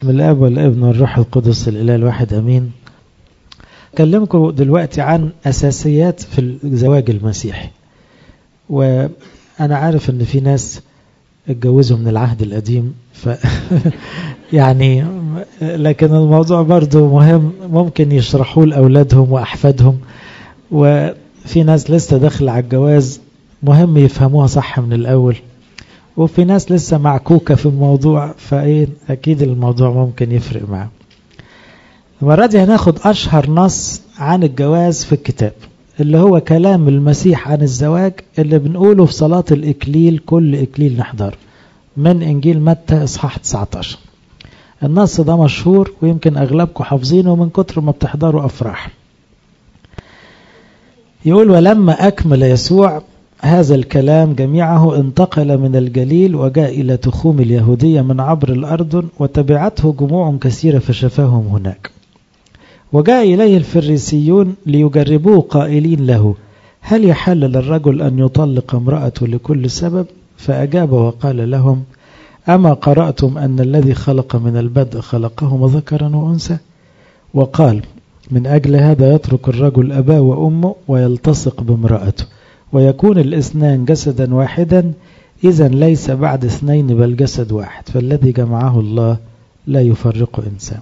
من الاب والابن والروح القدس الاله الواحد امين. اكلمكم دلوقتي عن اساسيات في الزواج المسيحي. وانا عارف ان في ناس اتجوزوا من العهد القديم يعني لكن الموضوع برضو مهم، ممكن يشرحوه لاولادهم واحفادهم، وفي ناس لسه داخل على الجواز مهم يفهموها صح من الاول، وفي ناس لسه معكوكة في الموضوع، فايه اكيد الموضوع ممكن يفرق معه. المرة دي هناخد اشهر نص عن الجواز في الكتاب، اللي هو كلام المسيح عن الزواج اللي بنقوله في صلاة الإكليل، كل إكليل نحضر من إنجيل متى إصحاح 19. النص ده مشهور ويمكن أغلبكم حافظينه من كتر ما بتحضروا أفراح. يقول: ولما أكمل يسوع هذا الكلام جميعه انتقل من الجليل وجاء إلى تخوم اليهودية من عبر الأردن، وتبعته جموع كثيرة فشفاهم هناك. وجاء إليه الفريسيون ليجربوه قائلين له: هل يحل للرجل أن يطلق امرأته لكل سبب؟ فأجاب وقال لهم: أما قرأتم أن الذي خلق من البدء خلقهما ذكرا وأنثى؟ وقال: من أجل هذا يترك الرجل أباه وأمه ويلتصق بامرأته ويكون الاثنان جسدا واحدا. إذن ليس بعد اثنين بل جسد واحد، فالذي جمعه الله لا يفرق إنسان.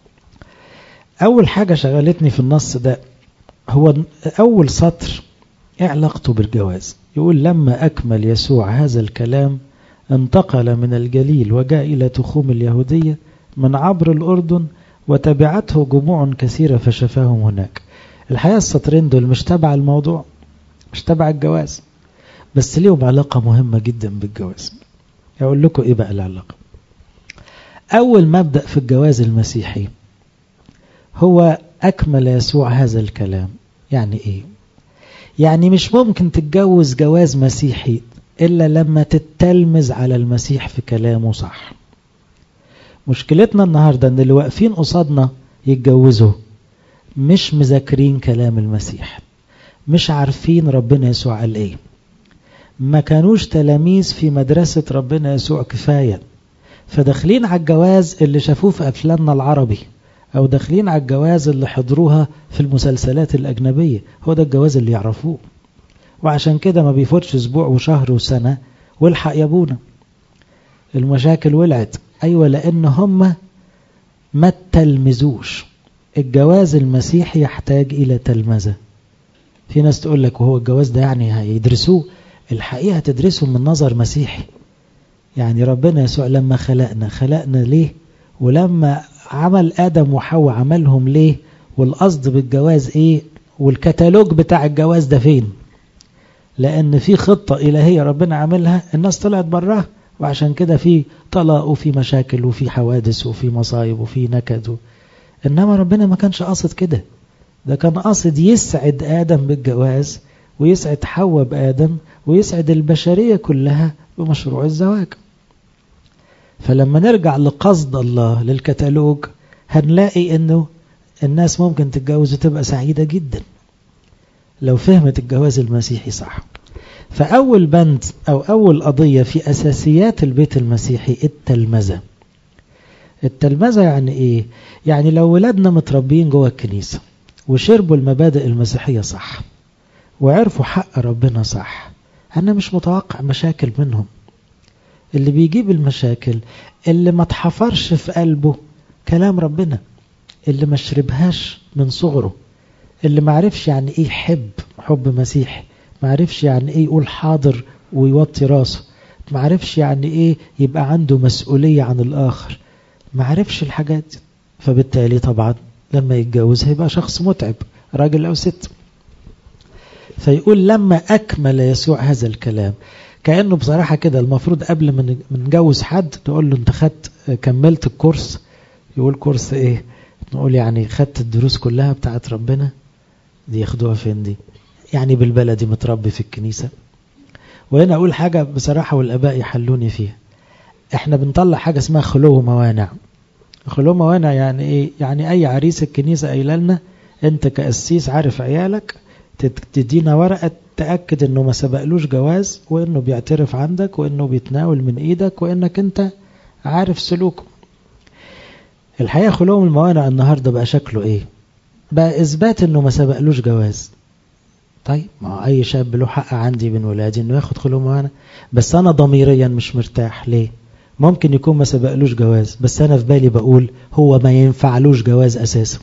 أول حاجة شغلتني في النص ده هو أول سطر، علاقته بالجواز. يقول: لما أكمل يسوع هذا الكلام انتقل من الجليل وجاء إلى تخوم اليهودية من عبر الأردن، وتبعته جموع كثيرة فشفاهم هناك. الحقيقة السطرين دول مش تبع الموضوع، مش تبع الجواز، بس ليهم علاقة مهمة جدا بالجواز. أقول لكم إيه بقى العلاقة. أول مبدأ في الجواز المسيحي هو أكمل يسوع هذا الكلام. يعني إيه؟ يعني مش ممكن تتجوز جواز مسيحي إلا لما تتلمذ على المسيح في كلامه صح. مشكلتنا النهاردة أن اللي واقفين قصادنا يتجوزوا مش مذاكرين كلام المسيح، مش عارفين ربنا يسوع قال إيه، ما كانوش تلاميذ في مدرسة ربنا يسوع كفاية، فداخلين على الجواز اللي شافوه في أفلامنا العربي، أو داخلين على الجواز اللي حضروها في المسلسلات الأجنبية. هو ده الجواز اللي يعرفوه، وعشان كده ما بيفوتش أسبوع وشهر وسنة والحق يا ابونا المشاكل ولعت. أيوة، لأن هم ما تلمزوش. الجواز المسيحي يحتاج إلى تلمذة. في ناس تقول لك وهو الجواز ده يعني هيدرسوه؟ الحقيقة تدرسه من نظر مسيحي. يعني ربنا يسوع لما خلقنا ليه؟ ولما عمل آدم وحواء عملهم ليه؟ والقصد بالجواز ايه؟ والكتالوج بتاع الجواز ده فين؟ لأن في خطة إلهية ربنا عملها، الناس طلعت براها، وعشان كده في طلاق وفي مشاكل وفي حوادث وفي مصايب وفي نكد. إنما ربنا ما كانش قاصد كده، ده كان قاصد يسعد آدم بالجواز، ويسعد حواء بآدم، ويسعد البشرية كلها بمشروع الزواج. فلما نرجع لقصد الله للكتالوج هنلاقي انه الناس ممكن تتجوز وتبقى سعيدة جدا لو فهمت الجواز المسيحي صح. فأول بند أو أول قضية في أساسيات البيت المسيحي التلمذة. التلمذة يعني إيه؟ يعني لو ولادنا متربيين جوه الكنيسة وشربوا المبادئ المسيحية صح وعرفوا حق ربنا صح، أنا مش متوقع مشاكل منهم. اللي بيجيب المشاكل اللي ما تحفرش في قلبه كلام ربنا، اللي ما شربهاش من صغره، اللي ما عرفش يعني ايه حب مسيحي، ما عرفش يعني ايه يقول حاضر ويوطي راسه، ما عرفش يعني ايه يبقى عنده مسؤولية عن الآخر، ما عرفش الحاجات دي. فبالتالي طبعا لما يتجوز هيبقى شخص متعب، راجل أو ست. فيقول لما أكمل يسوع هذا الكلام، كأنه بصراحة كده المفروض قبل ما نجوز حد تقول له انت كملت الكورس. يقول كورس ايه؟ نقول يعني خدت الدروس كلها بتاعت ربنا. دي ياخدوها فين دي؟ يعني بالبلدي متربي في الكنيسة. وهنا اقول حاجة بصراحة والاباء يحلوني فيها. احنا بنطلع حاجة اسمها خلو موانع. خلو موانع يعني ايه؟ يعني اي عريس الكنيسة قايله لنا انت كأسيس عارف عيالك، تدينا ورقة تأكد انه ما سبقلوش جواز، وانه بيعترف عندك، وانه بيتناول من ايدك، وانك انت عارف سلوكه. الحقيقة خلوهم الموانع النهاردة بقى شكله ايه؟ بقى اثبات انه ما سبقلوش جواز. طيب ما اي شاب له حق عندي من ولادي انه ياخد خلوه موانع، بس انا ضميريا مش مرتاح. ليه؟ ممكن يكون ما سبقلوش جواز، بس انا في بالي بقول هو ما ينفعلوش جواز اساسا.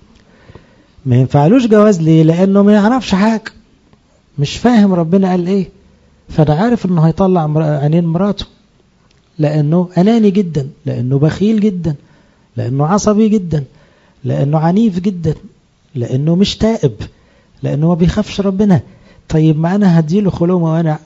ما ينفعلوش جواز ليه؟ لانه ما يعرفش حاجة، مش فاهم ربنا قال ايه. فانا عارف انه هيطلع عينين مراته، لانه اناني جدا، لانه بخيل جدا، لانه عصبي جدا، لانه عنيف جدا، لانه مش تائب، لانه ما بيخافش ربنا. طيب ما انا هديله خلوه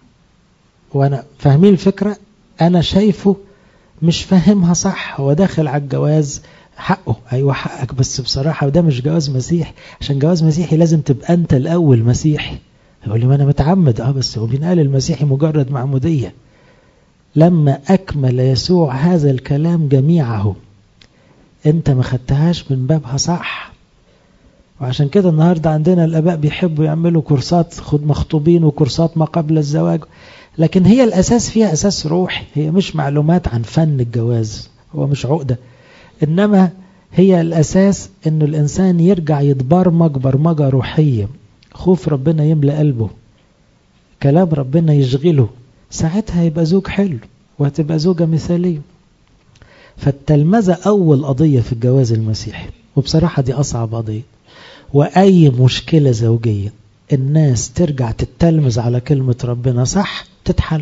وانا فاهمين الفكرة، انا شايفه مش فاهمها صح. هو داخل على الجواز حقه، ايوه حقك، بس بصراحة ده مش جواز مسيحي. عشان جواز مسيحي لازم تبقى انت الاول مسيحي. يقول لي ما انا متعمد، بس هو بينقال المسيحي مجرد معمودية. لما اكمل يسوع هذا الكلام جميعه، انت ما خدتهاش من بابها صح. وعشان كده النهاردة عندنا الاباء بيحبوا يعملوا كورسات خد مخطوبين وكورسات ما قبل الزواج، لكن هي الاساس فيها اساس روحي. هي مش معلومات عن فن الجواز، هو مش عقدة، انما هي الاساس انه الانسان يرجع يتبرمج برمجة روحية. خوف ربنا يملأ قلبه، كلام ربنا يشغله، ساعتها يبقى زوج حلو وهتبقى زوجة مثالية. فالتلمذة أول قضية في الجواز المسيحي، وبصراحة دي أصعب قضية. وأي مشكلة زوجية الناس ترجع تتلمذ على كلمة ربنا صح تتحل،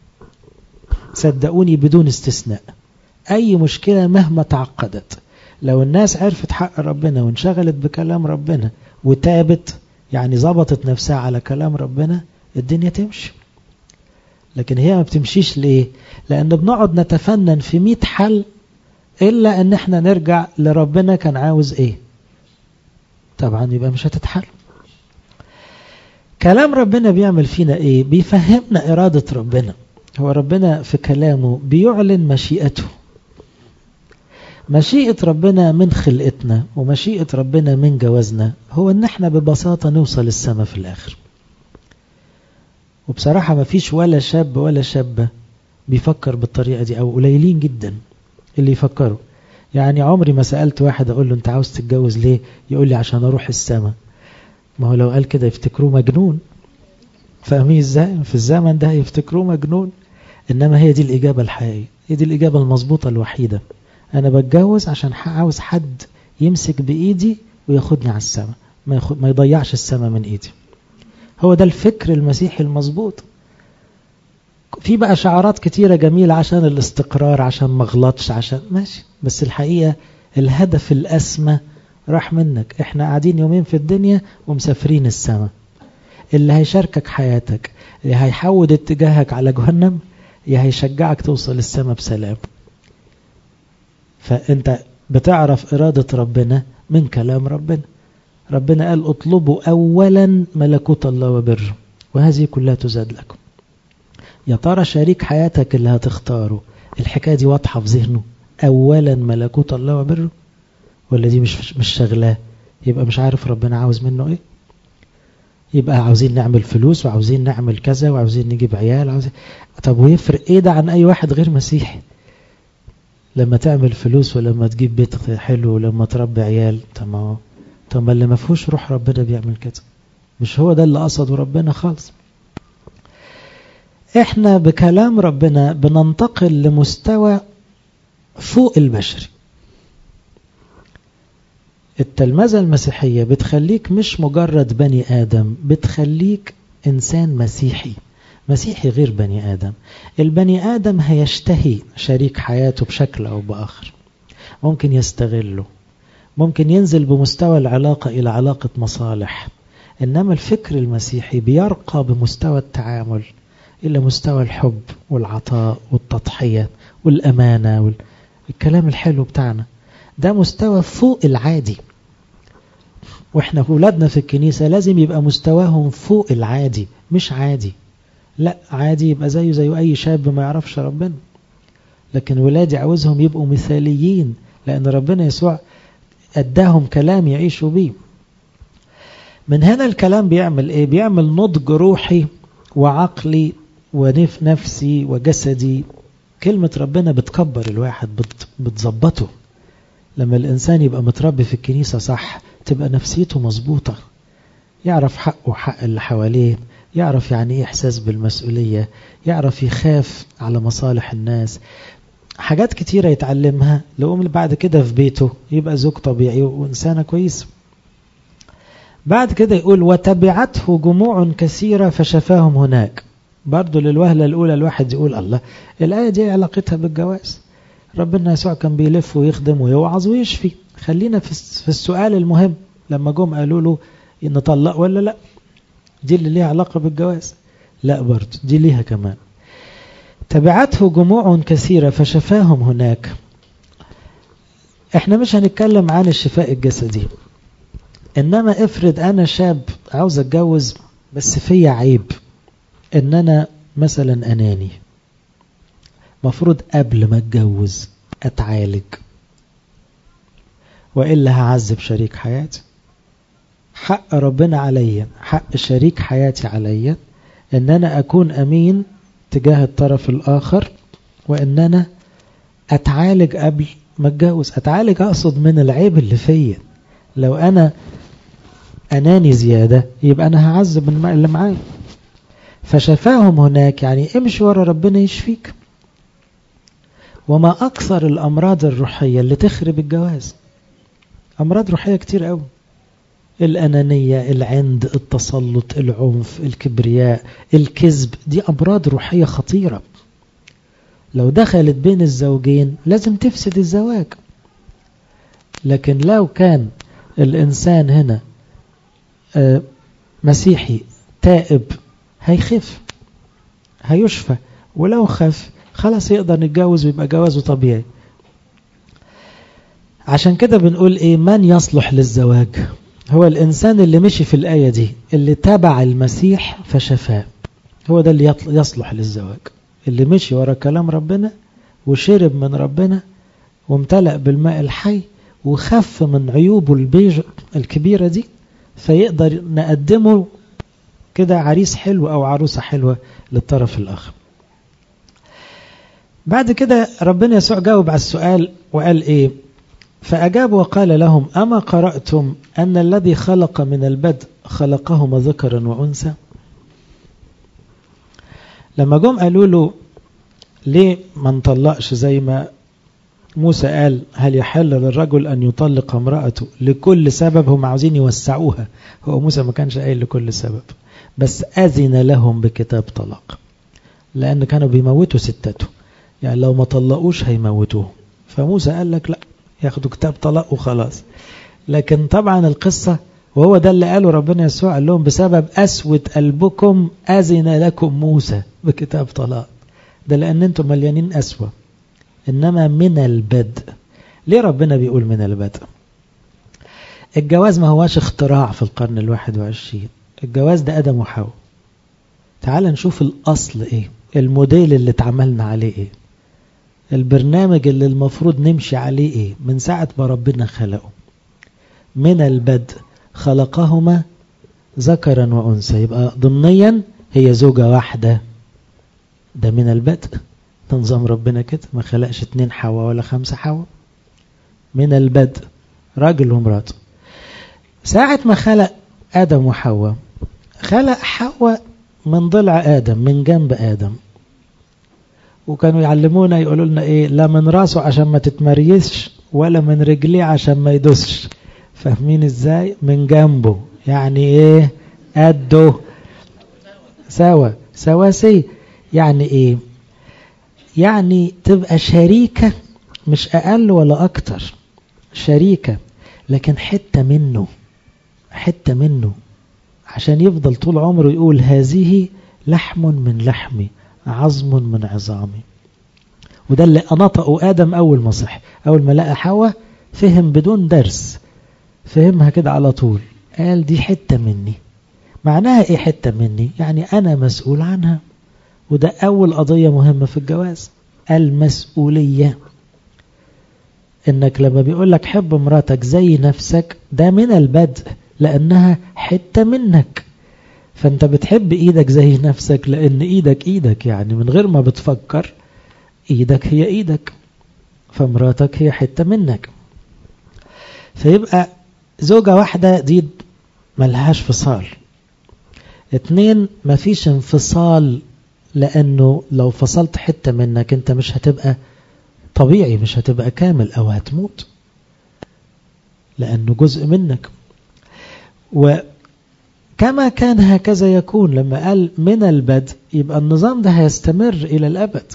صدقوني بدون استثناء. أي مشكلة مهما تعقدت، لو الناس عرفت حق ربنا وانشغلت بكلام ربنا وتابت، يعني ضبطت نفسها على كلام ربنا، الدنيا تمشي. لكن هي ما بتمشيش ليه؟ لأن بنقعد نتفنن في 100 حل إلا أن احنا نرجع لربنا كان عاوز إيه. طبعا يبقى مش هتتحل. كلام ربنا بيعمل فينا إيه؟ بيفهمنا إرادة ربنا. هو ربنا في كلامه بيعلن مشيئته. مشيئة ربنا من خلقتنا ومشيئة ربنا من جوازنا هو أن احنا ببساطة نوصل السماء في الآخر. وبصراحة ما فيش ولا شاب ولا شابة بيفكر بالطريقة دي، أو قليلين جدا اللي يفكروا. يعني عمري ما سألت واحد أقول له أنت عاوز تتجوز ليه؟ يقول لي عشان أروح السماء. ما هو لو قال كده يفتكروه مجنون. فاهمين إزاي؟ في الزمن ده يفتكروه مجنون. إنما هي دي الإجابة الحقيقية، هي دي الإجابة المظبوطة الوحيدة. أنا بتجوز عشان عاوز حد يمسك بإيدي وياخدني على السماء، ما يضيعش السماء من إيدي. هو ده الفكر المسيحي المظبوط. في بقى شعارات كتيرة جميلة عشان الاستقرار، عشان ما اغلطش، عشان ماشي، بس الحقيقة الهدف الأسمى راح منك. احنا قاعدين يومين في الدنيا ومسافرين السماء. اللي هيشاركك حياتك، اللي هيحود اتجاهك على جهنم، يا هيشجعك توصل السماء بسلام. فانت بتعرف إرادة ربنا من كلام ربنا. ربنا قال اطلبوا أولا ملكوت الله وبره وهذه كلها تزاد لكم. يا ترى شريك حياتك اللي هتختاره الحكاية دي واضحة في ذهنه؟ أولا ملكوت الله وبره، ولا دي مش شغلاه؟ يبقى مش عارف ربنا عاوز منه ايه. يبقى عاوزين نعمل فلوس وعاوزين نعمل كذا وعاوزين نجيب عيال طب ويفرق ايه ده عن اي واحد غير مسيحي؟ لما تعمل فلوس ولما تجيب بيت حلو ولما تربي عيال، طب ما اللي ما فيهوش روح ربنا بيعمل كده. مش هو ده اللي قصده ربنا خالص. احنا بكلام ربنا بننتقل لمستوى فوق البشري. التلمذة المسيحية بتخليك مش مجرد بني آدم، بتخليك إنسان مسيحي. مسيحي غير بني آدم. البني آدم هيشتهي شريك حياته بشكل أو بآخر، ممكن يستغله، ممكن ينزل بمستوى العلاقة إلى علاقة مصالح. إنما الفكر المسيحي بيرقى بمستوى التعامل إلى مستوى الحب والعطاء والتضحية والأمانة والكلام الحلو بتاعنا. ده مستوى فوق العادي. وإحنا أولادنا في الكنيسة لازم يبقى مستواهم فوق العادي، مش عادي. لا، عادي يبقى زي أي شاب ما يعرفش ربنا. لكن ولادي عاوزهم يبقوا مثاليين، لأن ربنا يسوع أداهم كلام يعيشوا بيه. من هنا الكلام بيعمل إيه؟ بيعمل نضج روحي وعقلي ونفسي وجسدي. كلمة ربنا بتكبر الواحد، بتظبطه. لما الإنسان يبقى متربي في الكنيسة صح تبقى نفسيته مظبوطة، يعرف حقه وحق اللي حواليه، يعرف يعني ايه إحساس بالمسؤولية، يعرف يخاف على مصالح الناس. حاجات كتيرة يتعلمها لو بعد كده في بيته يبقى زوج طبيعي وإنسانة كويس. بعد كده يقول وتبعته جموع كثيرة فشفاهم هناك. برضو للوهلة الأولى الواحد يقول الله، الآية دي علاقتها بالجواز؟ ربنا يسوع كان بيلف ويخدم ويوعظ ويشفي. خلينا في السؤال المهم، لما جم قالوا له نطلق ولا لا، دي اللي ليها علاقة بالجواز؟ لا، برضو دي ليها كمان. تبعته جموع كثيرة فشفاهم هناك. احنا مش هنتكلم عن الشفاء الجسدي، انما افرض انا شاب عاوز اتجوز بس فيا عيب ان انا مثلا اناني، مفروض قبل ما اتجوز اتعالج، وإلا هعذب شريك حياتي. حق ربنا عليا، حق شريك حياتي عليا، ان انا اكون امين تجاه الطرف الاخر، وان انا اتعالج قبل ما اتجوز. اتعالج اقصد من العيب اللي فيا. لو انا اناني زيادة يبقى انا هعذب اللي معايا. فشفاهم هناك يعني امشي ورا ربنا يشفيك. وما اكثر الامراض الروحية اللي تخرب الجواز. امراض روحية كتير قوي، الأنانية، العند، التسلط، العنف، الكبرياء، الكذب، دي أمراض روحية خطيرة. لو دخلت بين الزوجين لازم تفسد الزواج. لكن لو كان الإنسان هنا مسيحي تائب هيخف، هيشفى. ولو خف خلاص يقدر نتجوز ويبقى جوازه طبيعي. عشان كده بنقول ايه؟ من يصلح للزواج هو الإنسان اللي مشي في الآية دي، اللي تبع المسيح فشفاه. هو ده اللي يصلح للزواج، اللي مشي ورا كلام ربنا وشرب من ربنا وامتلأ بالماء الحي وخف من عيوبه الكبيرة دي، فيقدر نقدمه كده عريس حلو أو عروسة حلوة للطرف الآخر. بعد كده ربنا يسوع جاوب على السؤال وقال ايه؟ فأجاب وقال لهم أما قرأتم أن الذي خلق من البدء خلقهما ذكرا وأنثى؟ لما جم قالوا له ليه ما نطلقش زي ما موسى قال هل يحل للرجل أن يطلق امرأته لكل سبب، هم عاوزين يوسعوها. هو موسى ما كانش قايل لكل سبب، بس أذن لهم بكتاب طلاق، لأن كانوا بيموتوا ستاته، يعني لو ما طلقوش هيموتوه. فموسى قال لك لا، ياخدوا كتاب طلاق وخلاص. لكن طبعا القصة، وهو ده اللي قاله ربنا يسوع، قال لهم بسبب أسوة قلبكم أذن لكم موسى بكتاب طلاق. ده لأن انتم مليانين أسوة. إنما من البدء. ليه ربنا بيقول من البدء؟ الجواز ما هواش اختراع في القرن 21. الجواز ده آدم وحواء. تعال نشوف الأصل ايه، الموديل اللي اتعملنا عليه ايه، البرنامج اللي المفروض نمشي عليه ايه من ساعة ما ربنا خلقه. من البدء خلقهما ذكرا وأنثى، يبقى ضمنيا هي زوجة واحدة. ده من البدء، ده نظام ربنا كده، ما خلقش 2 حواء ولا 5 حواء. من البدء راجل ومراته. ساعة ما خلق آدم وحواء، خلق حواء من ضلع آدم، من جنب آدم. وكانوا يعلمونا يقولوا لنا ايه؟ لا من راسه عشان ما تتمريسش، ولا من رجليه عشان ما يدوسش. فاهمين ازاي؟ من جنبه، يعني ايه؟ قده، سواسي. يعني ايه؟ يعني تبقى شريكة، مش اقل ولا اكتر، شريكة، لكن حتة منه، عشان يفضل طول عمره يقول هذه لحم من لحمي، عظم من عظامي. وده اللي نطقه آدم أول ما صح، أول ما لقى حواء فهم بدون درس، فهمها كده على طول، قال دي حتة مني. معناها ايه حتة مني؟ يعني أنا مسؤول عنها. وده أول قضية مهمة في الجواز، المسؤولية. إنك لما بيقولك حب مراتك زي نفسك، ده من البدء، لأنها حتة منك. فأنت بتحب إيدك زي نفسك لأن إيدك يعني من غير ما بتفكر، إيدك هي إيدك، فمراتك هي حتة منك. فيبقى زوجة واحدة دي ملهاش فصال. 2 مفيش انفصال، لأنه لو فصلت حتة منك انت مش هتبقى طبيعي، مش هتبقى كامل أو هتموت، لأنه جزء منك. وكما كان هكذا يكون، لما قال من البدء يبقى النظام ده هيستمر إلى الأبد.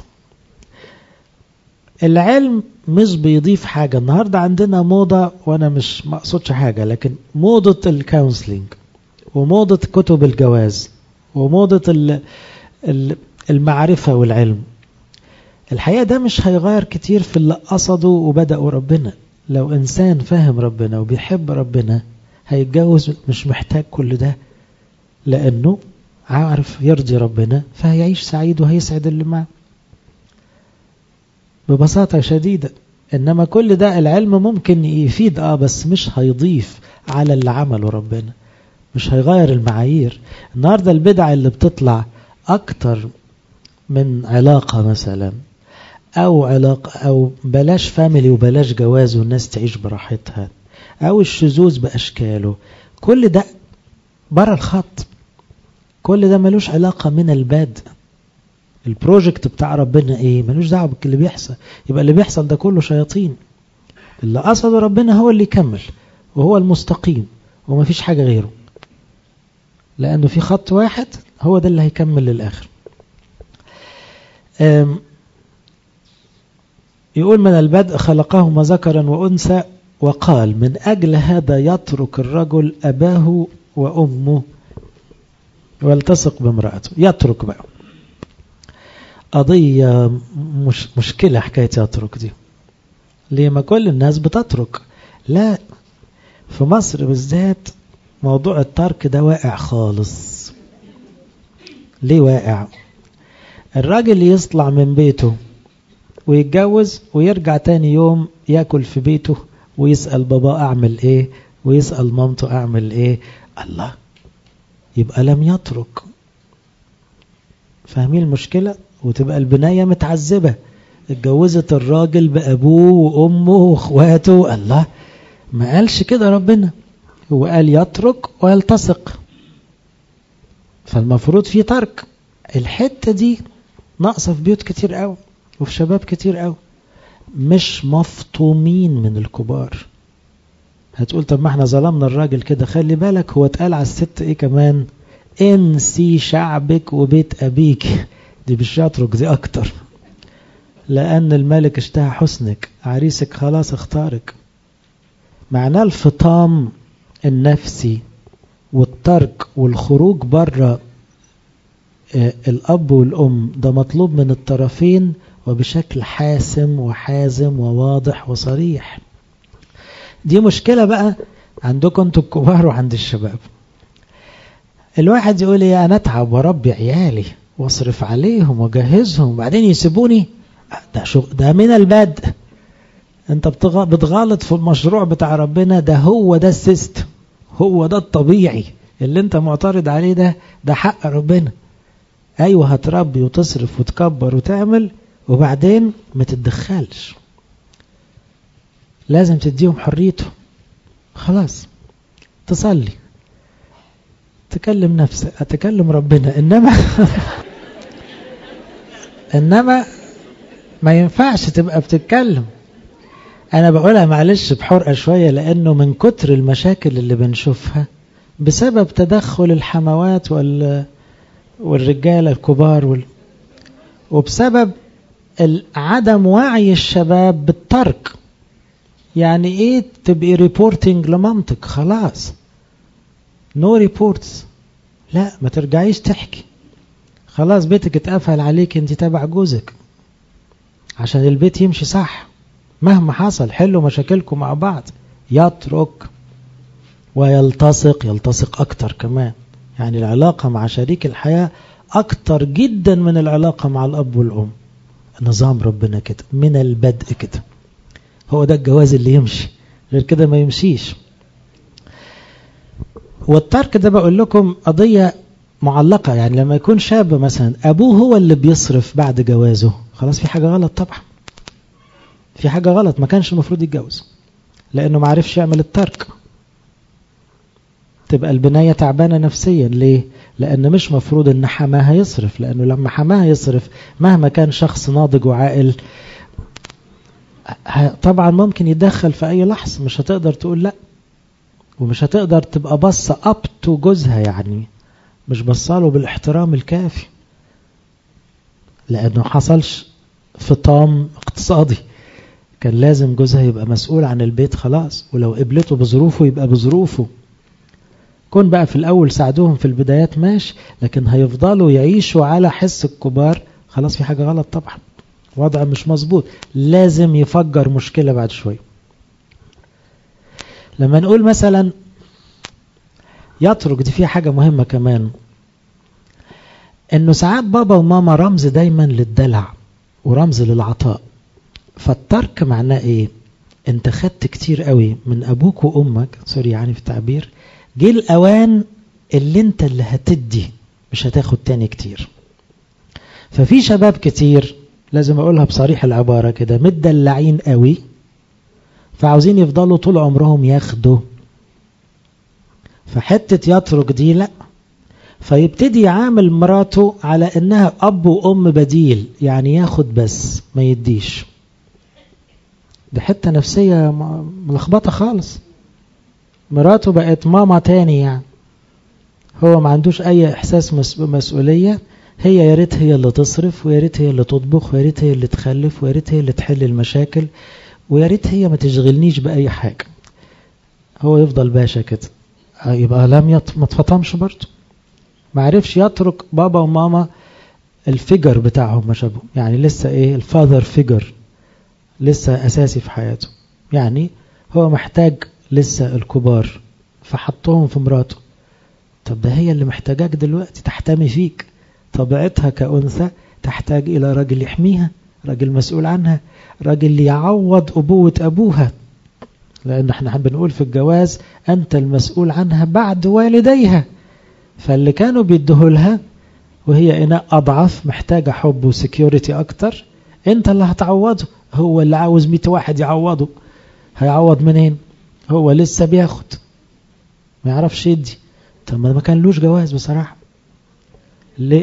العلم مش بيضيف حاجة. النهاردة عندنا موضة، وأنا مش مقصودش حاجة، لكن موضة الكونسلينج وموضة كتب الجواز وموضة المعرفة والعلم. الحقيقة ده مش هيغير كتير في اللي قصدوا وبدأوا ربنا. لو إنسان فاهم ربنا وبيحب ربنا هيتجوز مش محتاج كل ده، لأنه عارف يرضي ربنا، فهيعيش سعيد وهيسعد اللي معه ببساطة شديدة. إنما كل ده العلم ممكن يفيد بس مش هيضيف على اللي عمله ربنا، مش هيغير المعايير. النهاردة البدع اللي بتطلع أكتر من علاقة مثلا، أو علاقة، أو بلاش فاميلي وبلاش جواز والناس تعيش براحتها، أو الشذوذ بأشكاله، كل ده برا الخط، كل ده ملوش علاقة من البدء. البروجكت بتاع ربنا ايه؟ ملوش دعوه باللي بيحصل. يبقى اللي بيحصل ده كله شياطين. اللي قصده ربنا هو اللي يكمل، وهو المستقيم، ومفيش حاجة غيره، لأنه في خط واحد هو ده اللي هيكمل للآخر. يقول من البدء خلقهما ذكرا وأنثى، وقال من أجل هذا يترك الرجل أباه وأمه والتصق بامرأته. يترك بقى قضية مشكلة حكاية يترك دي. ليه ما كل الناس بتترك؟ لا، في مصر بالذات موضوع الترك ده واقع خالص. ليه واقع؟ الراجل يطلع من بيته ويتجوز ويرجع تاني يوم ياكل في بيته ويسأل بابا أعمل إيه ويسأل مامته أعمل إيه. الله، يبقى لم يترك. فاهمين المشكلة؟ وتبقى البناية متعذبة، اتجوزت الراجل بأبوه وأمه وأخواته. الله، ما قالش كده ربنا، هو قال يترك ويلتصق، فالمفروض في ترك. الحتة دي ناقصة في بيوت كتير قوي وفي شباب كتير قوي، مش مفطومين من الكبار. هتقول طب ما احنا ظلمنا الراجل كده. خلي بالك هو اتقال على الست ايه كمان؟ انسي شعبك وبيت ابيك. دي مش يترك، دي اكتر، لان الملك اشتهى حسنك، عريسك خلاص اختارك. معناه الفطام النفسي والترك والخروج بره الأب والأم، ده مطلوب من الطرفين وبشكل حاسم وحازم وواضح وصريح. دي مشكلة بقى عندكم انتوا الكبار وعند الشباب. الواحد يقول ايه، انا اتعب وربي عيالي واصرف عليهم واجهزهم وبعدين يسيبوني. ده من البدء انت بتغلط في المشروع بتاع ربنا. ده هو ده السيستم، هو ده الطبيعي. اللي انت معترض عليه ده حق ربنا. ايوه هتربي وتصرف وتكبر وتعمل، وبعدين ما تتدخلش، لازم تديهم حريتهم. خلاص تصلي، تكلم نفسك، اتكلم ربنا، انما ما ينفعش تبقى بتتكلم. انا بقولها معلش بحرقة شوية، لانه من كتر المشاكل اللي بنشوفها بسبب تدخل الحموات والرجالة الكبار وبسبب عدم وعي الشباب بالترك. يعني ايه تبقي ريبورتنج لمامتك؟ خلاص نو ريبورتس، لا ما ترجعيش تحكي، خلاص بيتك اتقفل عليك، انت تابع جوزك عشان البيت يمشي صح. مهما حصل حلوا مشاكلكم مع بعض. يترك ويلتصق، يلتصق اكتر كمان. يعني العلاقة مع شريك الحياة اكتر جدا من العلاقة مع الاب والام. نظام ربنا كده من البدء كده، هو ده الجواز اللي يمشي، غير كده ما يمشيش. والترك ده بقول لكم قضية معلقة. يعني لما يكون شاب مثلا ابوه هو اللي بيصرف بعد جوازه، خلاص في حاجة غلط طبعا، في حاجة غلط، ما كانش المفروض يتجوز. لأنه معرفش يعمل الترك. تبقى البناية تعبانة نفسيا. ليه؟ لأن مش مفروض أن حماها يصرف، لأنه لما حماها يصرف مهما كان شخص ناضج وعاقل طبعا ممكن يتدخل في أي لحظة، مش هتقدر تقول لا، ومش هتقدر تبقى بصة أبتو جوزها، يعني مش بصاله بالاحترام الكافي، لأنه حصلش فطام اقتصادي. كان لازم جوزها يبقى مسؤول عن البيت خلاص، ولو قبلته بظروفه يبقى بظروفه. كون بقى في الأول ساعدوهم في البدايات ماشي، لكن هيفضلوا يعيشوا على حس الكبار، خلاص في حاجة غلط طبعا، وضع مش مظبوط، لازم يفجر مشكلة بعد شوية. لما نقول مثلا يترك، دي فيها حاجة مهمة كمان، انه ساعات بابا وماما رمز دايما للدلع ورمز للعطاء. فالترك معناه ايه؟ انت خدت كتير قوي من ابوك وامك، سوري يعني في التعبير، جه الاوان اللي انت اللي هتدي، مش هتاخد تاني كتير. ففي شباب كتير، لازم اقولها بصريح العبارة كده، متدلعين قوي، فعاوزين يفضلوا طول عمرهم ياخدوا. فحتة يترك دي لا، فيبتدي يعامل مراته على انها اب وام بديل، يعني ياخد بس ما يديش. دي حتة نفسية ملخبطة خالص. مراته بقت ماما تاني، يعني هو ما عندوش اي احساس بمسؤولية. هي يا ريت هي اللي تصرف، ويا ريت هي اللي تطبخ، ويا ريت هي اللي تخلف، ويا ريت هي اللي تحل المشاكل، ويا ريت هي ما تشغلنيش بأي حاجة. هو يفضل باشا كده، يبقى ما تفطمش برضه، ما عرفش يترك بابا وماما الفيجر بتاعهم، ما شابه يعني لسه ايه، الفاذر فيجر لسه اساسي في حياته، يعني هو محتاج لسه الكبار، فحطهم في مراته. طب ده هي اللي محتاجاك دلوقتي، تحتمي فيك، طبيعتها كأنثى تحتاج الى راجل يحميها، راجل مسؤول عنها، راجل يعوض ابوة ابوها، لان احنا بنقول في الجواز انت المسؤول عنها بعد والديها. فاللي كانوا بيدهولها وهي إناء أضعف محتاجة حب وسكيورتي أكتر، أنت اللي هتعوضه. هو اللي عاوز 100 واحد يعوضه، هيعوض منين؟ هو لسه بياخد، ما يعرفش يدي. طب ما كان لوش جواز بصراحة. ليه؟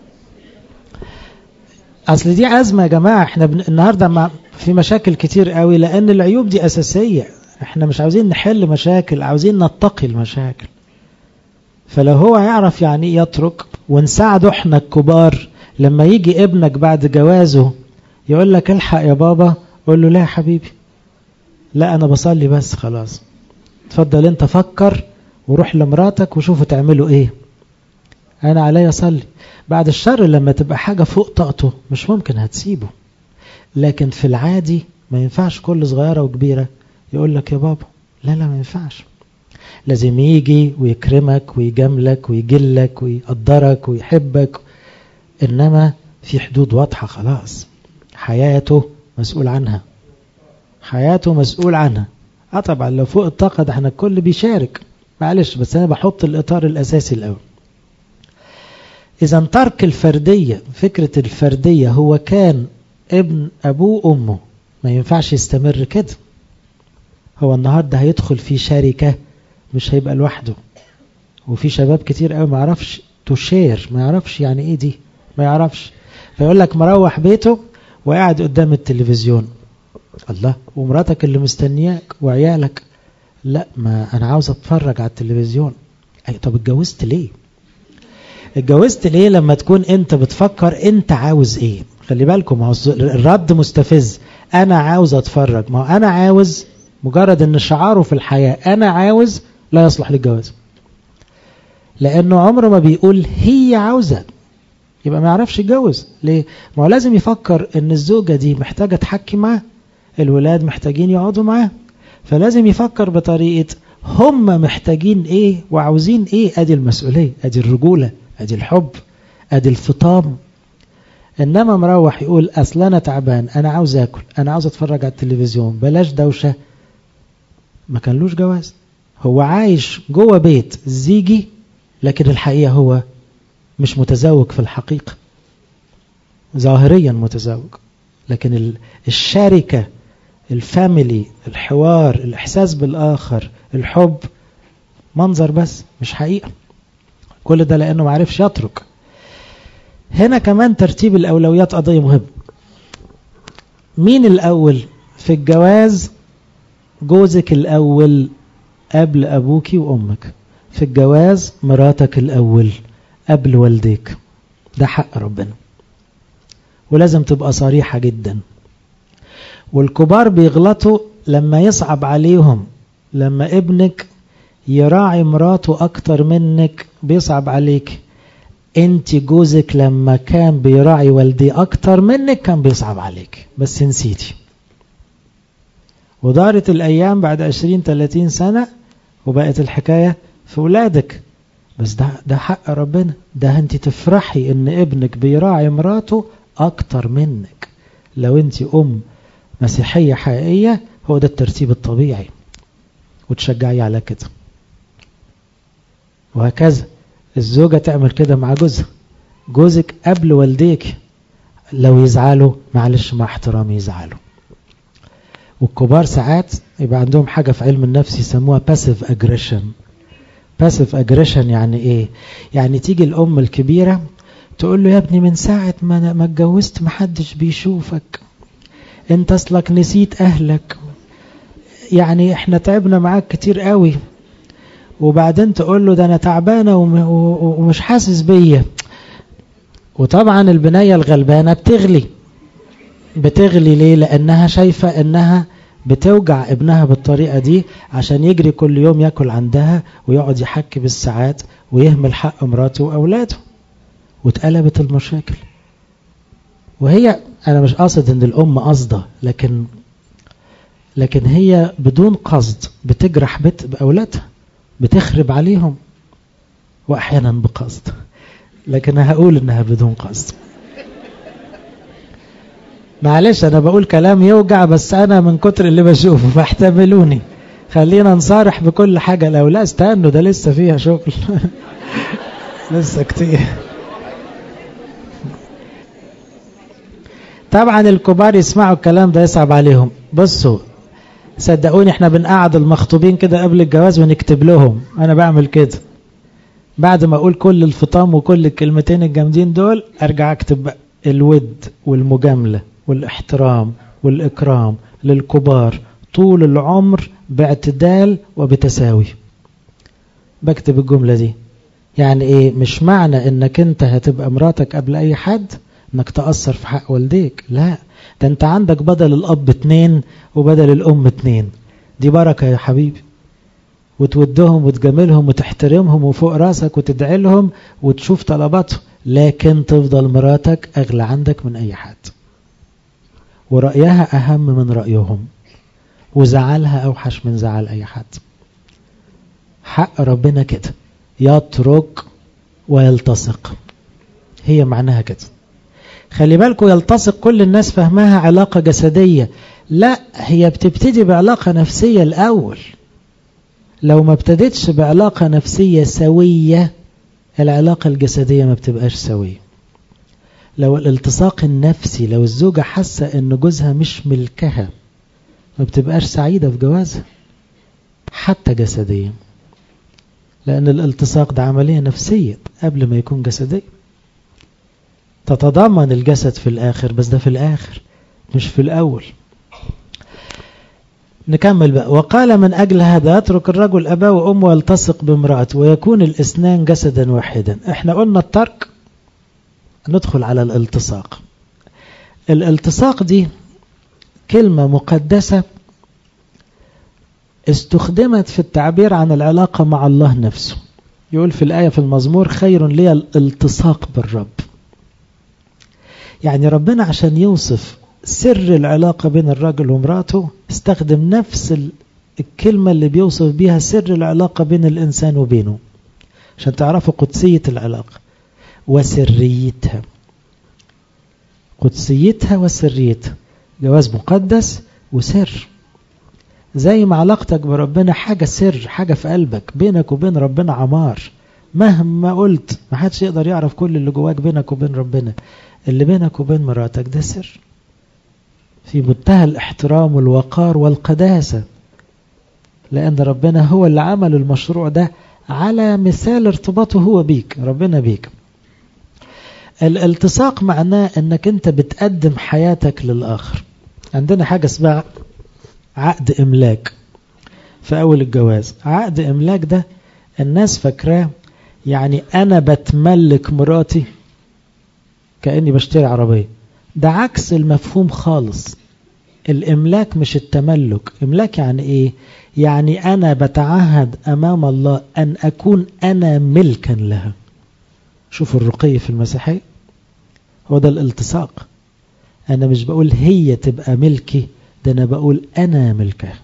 أصل دي أزمة يا جماعة. احنا النهاردة في مشاكل كتير قوي، لأن العيوب دي أساسية. احنا مش عاوزين نحل مشاكل، عاوزين نتقي المشاكل. فلو هو يعرف يعني يترك، ونساعده احنا الكبار، لما يجي ابنك بعد جوازه يقول لك الحق يا بابا، قول له لا يا حبيبي، لا انا بصلي بس خلاص، تفضل انت فكر وروح لمراتك وشوفوا تعملوا ايه، انا عليا اصلي. بعد الشر لما تبقى حاجة فوق طاقته مش ممكن هتسيبه، لكن في العادي ما ينفعش كل صغيرة وكبيرة يقول لك يا بابا، لا ما ينفعش. لازم يجي ويكرمك ويجاملك ويجلك ويقدرك ويحبك، إنما في حدود واضحة خلاص. حياته مسؤول عنها، حياته مسؤول عنها. طبعا لو فوق الطاقة ده احنا الكل بيشارك، معلش، بس أنا بحط الإطار الأساسي الأول. إذا ترك الفردية، فكرة الفردية، هو كان ابن أبوه وأمه، ما ينفعش يستمر كده. هو النهاردة هيدخل في شركة، مش هيبقى لوحده. وفي شباب كتير قوي ما يعرفش تشير، ما يعرفش يعني ايه دي، ما يعرفش. فيقول لك مروح بيته وقاعد قدام التلفزيون، الله، ومراتك اللي مستنياك وعيالك، لا ما انا عاوز اتفرج على التلفزيون. طب اتجوزت ليه؟ اتجوزت ليه لما تكون انت بتفكر انت عاوز ايه؟ خلي بالكم الرد مستفز، انا عاوز اتفرج. ما هو انا عاوز مجرد ان شعاره في الحياة انا عاوز لا يصلح للجواز، لانه عمره ما بيقول هي عاوزة، يبقى ما يعرفش يتجوز. ليه؟ ما هو لازم يفكر ان الزوجة دي محتاجة تحكي معاه، الولاد محتاجين يقعدوا معاه، فلازم يفكر بطريقة هم محتاجين ايه وعاوزين ايه. ادي المسؤولية، ادي الرجولة، ادي الحب، ادي الفطام. انما مروح يقول اصل انا تعبان، انا عاوز اكل، انا عاوز اتفرج على التلفزيون، بلاش دوشة، ما كانلوش جواز. هو عايش جوه بيت زيجي، لكن الحقيقة هو مش متزوج في الحقيقة، ظاهريا متزوج، لكن الشركة الفاميلي، الحوار، الإحساس بالآخر، الحب، منظر بس مش حقيقة. كل ده لأنه معرفش يترك. هنا كمان ترتيب الأولويات قضية مهمة. مين الأول في الجواز؟ جوزك الأول قبل أبوك وأمك. في الجواز مراتك الأول قبل والديك. ده حق ربنا، ولازم تبقى صريحة جدا. والكبار بيغلطوا لما يصعب عليهم، لما ابنك يراعي مراته أكتر منك بيصعب عليك. انت جوزك لما كان بيراعي والدي أكتر منك كان بيصعب عليك، بس نسيتي. ودارت الأيام بعد 20-30 سنة وبقت الحكاية في ولادك. بس ده حق ربنا. ده انت تفرحي ان ابنك بيراعي مراته أكتر منك. لو انت مسيحية حقيقية هو ده الترتيب الطبيعي، وتشجعي على كده. وهكذا الزوجة تعمل كده مع جوزها. جوزك قبل والديك، لو يزعلوا معلش مع احترامي يزعلوا. والكبار ساعات يبقى عندهم حاجة في علم النفس يسموها passive aggression. passive aggression يعني ايه؟ يعني تيجي الأم الكبيرة تقول له يا ابني من ساعة ما اتجوزت محدش بيشوفك، انت اصلك نسيت اهلك، يعني احنا تعبنا معاك كتير قوي. وبعدين تقول له ده انا تعبانة ومش حاسس بيا. وطبعا البنية الغلبانة بتغلي ليه؟ لانها شايفة انها بتوجع ابنها بالطريقة دي عشان يجري كل يوم ياكل عندها ويقعد يحكي بالساعات ويهمل حق مراته واولاده، واتقلبت المشاكل. وهي انا مش قاصد ان الام قصده، لكن هي بدون قصد بتجرح باولادها، بتخرب عليهم، واحيانا بقصد، لكن هقول انها بدون قصد. معلش انا بقول كلام يوجع، بس انا من كتر اللي بشوفه فاحتملوني. خلينا نصارح بكل حاجة. لو لا استنوا ده لسه فيها شغل لسه كتير. طبعا الكبار يسمعوا الكلام ده يصعب عليهم. بصوا صدقوني احنا بنقعد المخطوبين كده قبل الجواز ونكتب لهم. انا بعمل كده بعد ما اقول كل الفطام وكل الكلمتين الجامدين دول، ارجع اكتب بقى الود والمجاملة والاحترام والاكرام للكبار طول العمر باعتدال وبتساوي. بكتب الجملة دي. يعني ايه؟ مش معنى انك انت هتبقى مراتك قبل اي حد انك تأثر في حق والديك، لا، ده انت عندك بدل الاب 2 وبدل الام 2. دي بركة يا حبيبي. وتودهم وتجاملهم وتحترمهم وفوق راسك وتدعي لهم وتشوف طلباتهم، لكن تفضل مراتك اغلى عندك من اي حد، ورأيها اهم من رأيهم، وزعلها اوحش من زعل اي حد. حق ربنا كده، يترك ويلتصق، هي معناها كده. خلي بالكم يلتصق كل الناس فهمها علاقة جسدية، لا، هي بتبتدي بعلاقة نفسية الأول. لو ما ابتدتش بعلاقة نفسية سوية العلاقة الجسدية ما بتبقاش سوية. لو الالتصاق النفسي، لو الزوجة حاسة ان جوزها مش ملكها ما بتبقاش سعيدة في جوازها حتى جسديا، لأن الالتصاق ده عملية نفسية قبل ما يكون جسدية. تتضمن الجسد في الآخر، بس ده في الآخر مش في الأول. نكمل بقى. وقال من أجل هذا يترك الرجل أباه وأمه ويلتصق بامرأته ويكون الاثنان جسدا واحدا. احنا قلنا الترك، ندخل على الالتصاق. الالتصاق دي كلمة مقدسة استخدمت في التعبير عن العلاقة مع الله نفسه. يقول في الآية في المزمور خير لي الالتصاق بالرب. يعني ربنا عشان يوصف سر العلاقة بين الرجل ومراته استخدم نفس الكلمة اللي بيوصف بيها سر العلاقة بين الإنسان وبينه، عشان تعرفوا قدسية العلاقة وسريتها. قدسيتها وسريتها. جواز مقدس وسر، زي ما علاقتك بربنا حاجة سر، حاجة في قلبك بينك وبين ربنا عمار. مهما قلت ما حدش يقدر يعرف كل اللي جواك بينك وبين ربنا. اللي بينك وبين مراتك ده سر. في منتهى الاحترام والوقار والقداسة، لأن ربنا هو اللي عمل المشروع ده على مثال ارتباطه هو بيك، ربنا بيك. الالتصاق معناه أنك أنت بتقدم حياتك للآخر. عندنا حاجة اسمها عقد إملاك في أول الجواز. عقد إملاك ده الناس فاكراه يعني أنا بتملك مراتي كأني بشتري عربية. ده عكس المفهوم خالص. الإملاك مش التملك. إملاك يعني إيه؟ يعني أنا بتعهد أمام الله أن أكون أنا ملكا لها. شوفوا الرقي في المسيحية، هو ده الالتصاق. أنا مش بقول هي تبقى ملكي، ده أنا بقول أنا ملكها.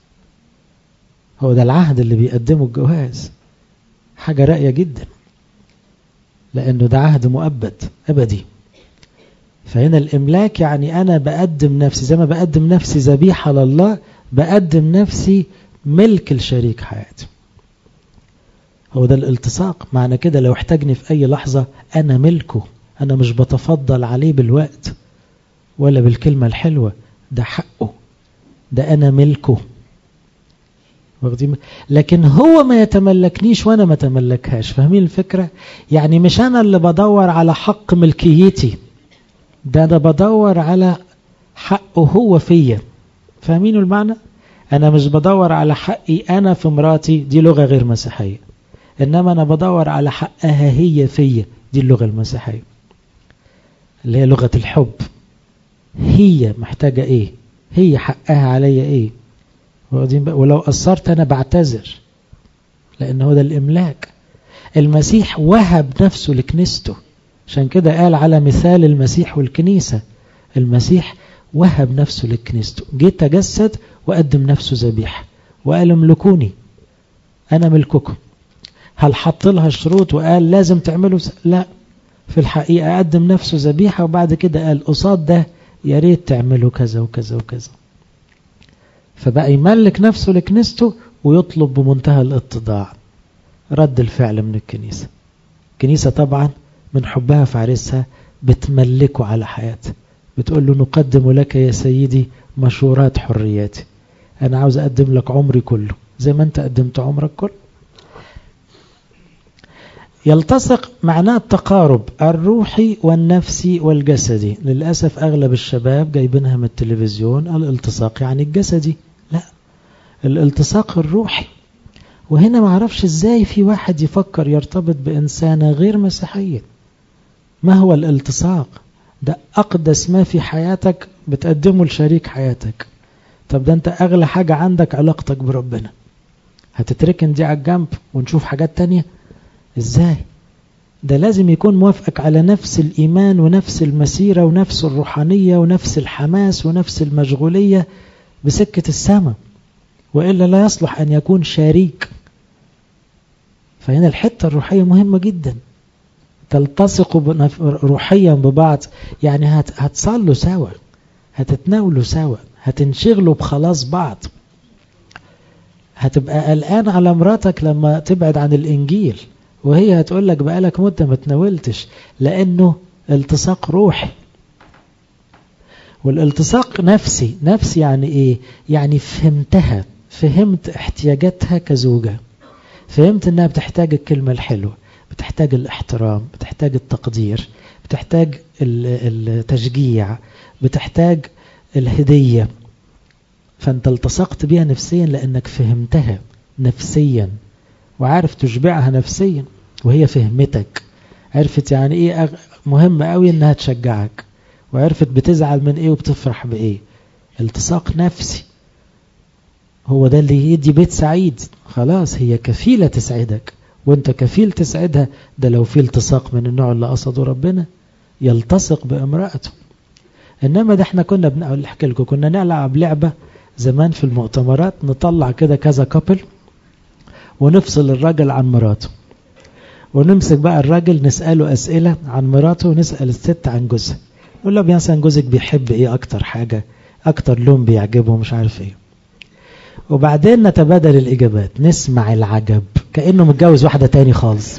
هو ده العهد اللي بيقدمه الجواز. حاجة راقية جدا، لأنه ده عهد مؤبد أبدي. فهنا الإملاك يعني أنا بقدم نفسي، زي ما بقدم نفسي ذبيحة لله، بقدم نفسي ملك لشريك حياتي. هو ده الالتصاق. معنى كده لو احتاجني في أي لحظة أنا ملكه، أنا مش بتفضل عليه بالوقت ولا بالكلمة الحلوة، ده حقه، ده أنا ملكه. لكن هو ما يتملكنيش وأنا ما تملكهاش. فاهمين الفكرة؟ يعني مش أنا اللي بدور على حق ملكيتي، ده أنا بدور على حقه هو فيا. فاهمين المعنى؟ أنا مش بدور على حقي أنا في مراتي، دي لغة غير مسيحية. إنما أنا بدور على حقها هي فيا، دي اللغة المسيحية اللي هي لغة الحب. هي محتاجة إيه، هي حقها عليا إيه، ولو قصرت أنا بعتذر، لأن هو ده الإملاك. المسيح وهب نفسه لكنيسته، عشان كده قال على مثال المسيح والكنيسة. المسيح وهب نفسه لكنيسته، جيت تجسد وقدم نفسه ذبيحة وقال املكوني أنا ملككم. هل حط لها شروط وقال لازم تعملوا لا، في الحقيقة قدم نفسه ذبيحة، وبعد كده قال قصاد ده يا ريت تعملوا كذا وكذا وكذا. فبقى يملك نفسه لكنيسته ويطلب بمنتهى الاتضاع رد الفعل من الكنيسة. الكنيسة طبعا من حبها في عريسها بتملكه على حياته، بتقول له نقدم لك يا سيدي مشورات حرياتي، أنا عاوز أقدم لك عمري كله زي ما أنت قدمت عمرك كله. يلتصق معناه التقارب الروحي والنفسي والجسدي. للأسف أغلب الشباب جايبينها من التلفزيون، الالتصاق يعني الجسدي، لا، الالتصاق الروحي. وهنا ما عرفش ازاي في واحد يفكر يرتبط بإنسانة غير مسيحية. ما هو الالتصاق؟ ده أقدس ما في حياتك بتقدمه لشريك حياتك. طب ده أنت أغلى حاجة عندك علاقتك بربنا، هتتركن دي على الجنب ونشوف حاجات تانية؟ ازاي؟ ده لازم يكون موافقك على نفس الإيمان ونفس المسيرة ونفس الروحانية ونفس الحماس ونفس المشغولية بسكة السماء، وإلا لا يصلح أن يكون شريك. فهنا الحتة الروحية مهمة جدا. تلتصقوا روحيا ببعض، يعني هتصلوا سوا، هتتناولوا سوا، هتنشغلوا بخلاص بعض. هتبقى قلقان على مراتك لما تبعد عن الإنجيل، وهي هتقول لك بقالك مدة ما تناولتش، لأنه التصاق روحي. والالتصاق نفسي. نفسي يعني إيه؟ يعني فهمتها، فهمت احتياجاتها كزوجة، فهمت أنها بتحتاج الكلمة الحلوة، بتحتاج الاحترام، بتحتاج التقدير، بتحتاج التشجيع، بتحتاج الهدية. فأنت التصقت بها نفسيا لأنك فهمتها نفسيا وعارف تشبعها نفسيا، وهي فهمتك، عرفت يعني ايه مهم قوي انها تشجعك، وعرفت بتزعل من ايه وبتفرح بايه. التصاق نفسي هو ده اللي يدي بيت سعيد. خلاص هي كفيلة تسعدك وانت كفيل تسعدها. ده لو في التصاق من النوع اللي قصده ربنا يلتصق بامرأته. انما ده احنا كنا بنقول احكي لكم، كنا نلعب لعبة زمان في المؤتمرات، نطلع كده كذا كابل ونفصل الراجل عن مراته، ونمسك بقى الراجل نسأله أسئلة عن مراته ونسأل الست عن جوزها. نقول له مثلا جوزك بيحب ايه اكتر حاجة، اكتر لون بيعجبه، مش عارف ايه. وبعدين نتبادل الإجابات، نسمع العجب كأنه متجوز واحدة تاني خالص.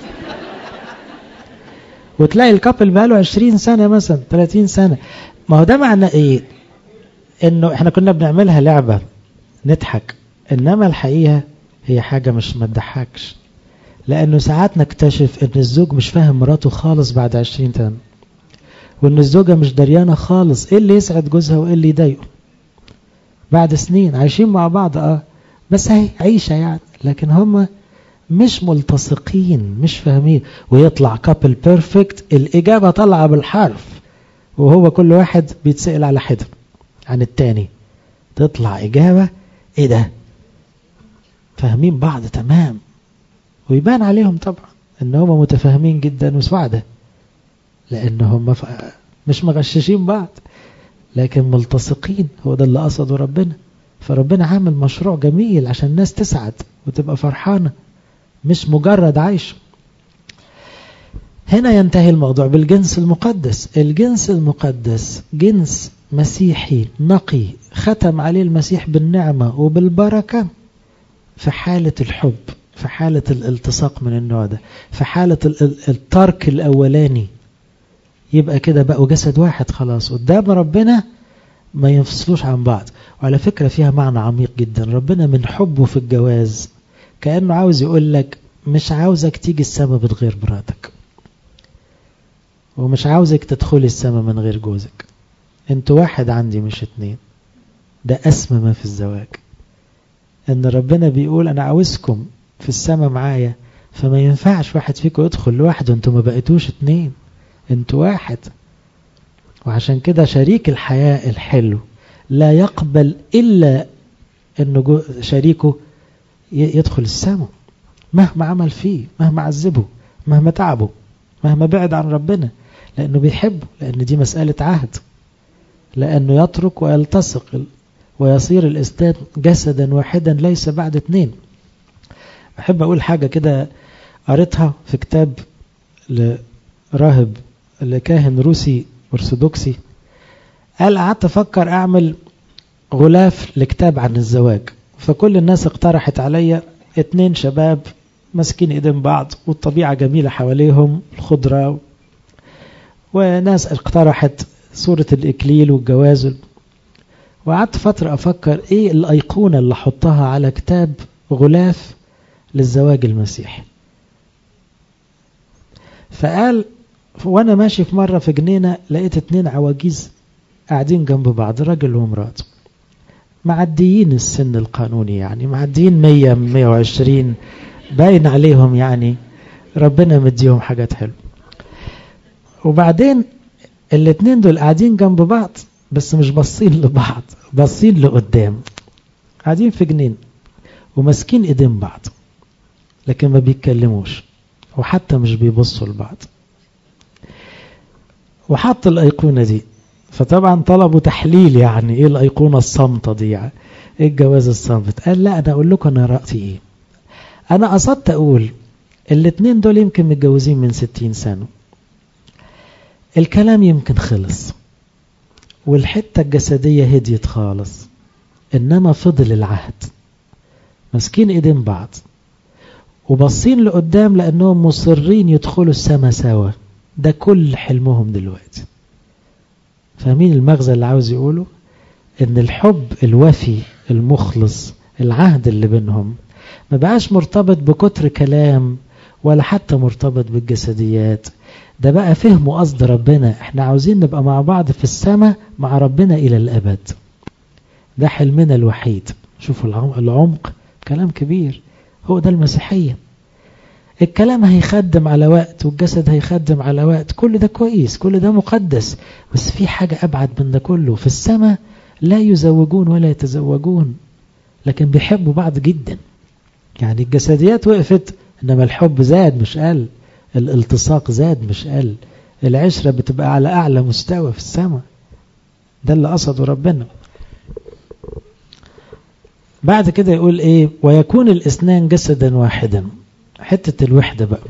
وتلاقي الكابل بقاله 20 سنة مثلا 30 سنة. ما هو ده معنى ايه؟ انه احنا كنا بنعملها لعبة نضحك، انما الحقيقة هي حاجة مش ما تضحكش، لانه ساعات نكتشف ان الزوج مش فاهم مراته خالص بعد 20 سنة، وان الزوجة مش دريانة خالص ايه اللي يسعد جوزها وايه اللي يضايقه بعد سنين عايشين مع بعض. بس هي عيشة يعني، لكن هم مش ملتصقين، مش فاهمين، ويطلع كابل بيرفكت، الإجابة طلع بالحرف وهو كل واحد بيتسأل على حدة عن التاني، تطلع إجابة إيه ده، فاهمين بعض تمام، ويبان عليهم طبعا إن هم متفاهمين جدا وسعدة، لأن هم مش مغششين بعض لكن ملتصقين. هو ده اللي قصده ربنا. فربنا عامل مشروع جميل عشان الناس تسعد وتبقى فرحانة، مش مجرد عيش. هنا ينتهي الموضوع بالجنس المقدس. الجنس المقدس جنس مسيحي نقي، ختم عليه المسيح بالنعمة وبالبركة في حالة الحب، في حالة الالتصاق من النوع ده، في حالة الترك الأولاني، يبقى كده بقوا جسد واحد خلاص قدام ربنا، ما ينفصلوش عن بعض. وعلى فكرة فيها معنى عميق جدا. ربنا من حبه في الجواز كأنه عاوز يقول لك مش عاوزك تيجي السما من غير مراتك، ومش عاوزك تدخلي السما من غير جوزك، انتوا واحد عندي مش اتنين. ده أسمى ما في الزواج، ان ربنا بيقول انا عاوزكم في السما معايا، فما ينفعش واحد فيكم يدخل لوحده، انتوا ما بقيتوش اتنين، انتوا واحد. وعشان كده شريك الحياة الحلو لا يقبل إلا أنه شريكه يدخل السماء مهما عمل فيه، مهما عذبه، مهما تعبه، مهما بعد عن ربنا، لأنه بيحبه، لأن دي مسألة عهد، لأنه يترك ويلتصق ويصير الإسناد جسدا واحدا ليس بعد اتنين. أحب أقول حاجة كده قريتها في كتاب لراهب لكاهن روسي أرثوذكسي، قال قعدت أفكر أعمل غلاف لكتاب عن الزواج، فكل الناس اقترحت عليا 2 شباب ماسكين ايدين بعض والطبيعة جميلة حواليهم الخضرة، وناس اقترحت صورة الإكليل والجواز، وقعدت فترة أفكر ايه الأيقونة اللي حطها على كتاب غلاف للزواج المسيحي. فقال وانا ماشي في مرة في جنينة لقيت 2 عواجيز قاعدين جنب بعض، راجل ومراته، معديين السن القانوني، يعني معديين 100 120، باين عليهم يعني ربنا مديهم حاجات حلوة. وبعدين 2 دول قاعدين جنب بعض بس مش باصين لبعض، باصين لقدام، قاعدين في جنين وماسكين ايدين بعض لكن ما بيتكلموش وحتى مش بيبصوا لبعض. وحط الأيقونة دي، فطبعا طلبوا تحليل، يعني ايه الأيقونة الصامتة دي، يعني ايه الجواز الصامت. قال لا انا اقول لكم انا رأيي ايه. انا قصدت اقول 2 دول يمكن متجوزين من 60 سنة، الكلام يمكن خلص والحتة الجسدية هديت خالص، انما فضل العهد، ماسكين ايدين بعض وبصين لقدام لانهم مصرين يدخلوا السما سوا. ده كل حلمهم دلوقتي. فاهمين المغزى اللي عاوز يقوله؟ ان الحب الوفي المخلص، العهد اللي بينهم ما بقاش مرتبط بكتر كلام ولا حتى مرتبط بالجسديات، ده بقى فهموا قصد ربنا، احنا عاوزين نبقى مع بعض في السماء مع ربنا الى الابد، ده حلمنا الوحيد. شوفوا العمق، كلام كبير. هو ده المسيحية. الكلام هيخدم على وقت والجسد هيخدم على وقت، كل ده كويس، كل ده مقدس، بس في حاجة أبعد من ده كله. في السماء لا يزوجون ولا يتزوجون، لكن بيحبوا بعض جدا. يعني الجسديات وقفت إنما الحب زاد مش قل، الالتصاق زاد مش قل، العشرة بتبقى على أعلى مستوى في السماء. ده اللي قصده ربنا. بعد كده يقول إيه؟ ويكون الإثنان جسدا واحدا. حتة الوحدة بقى،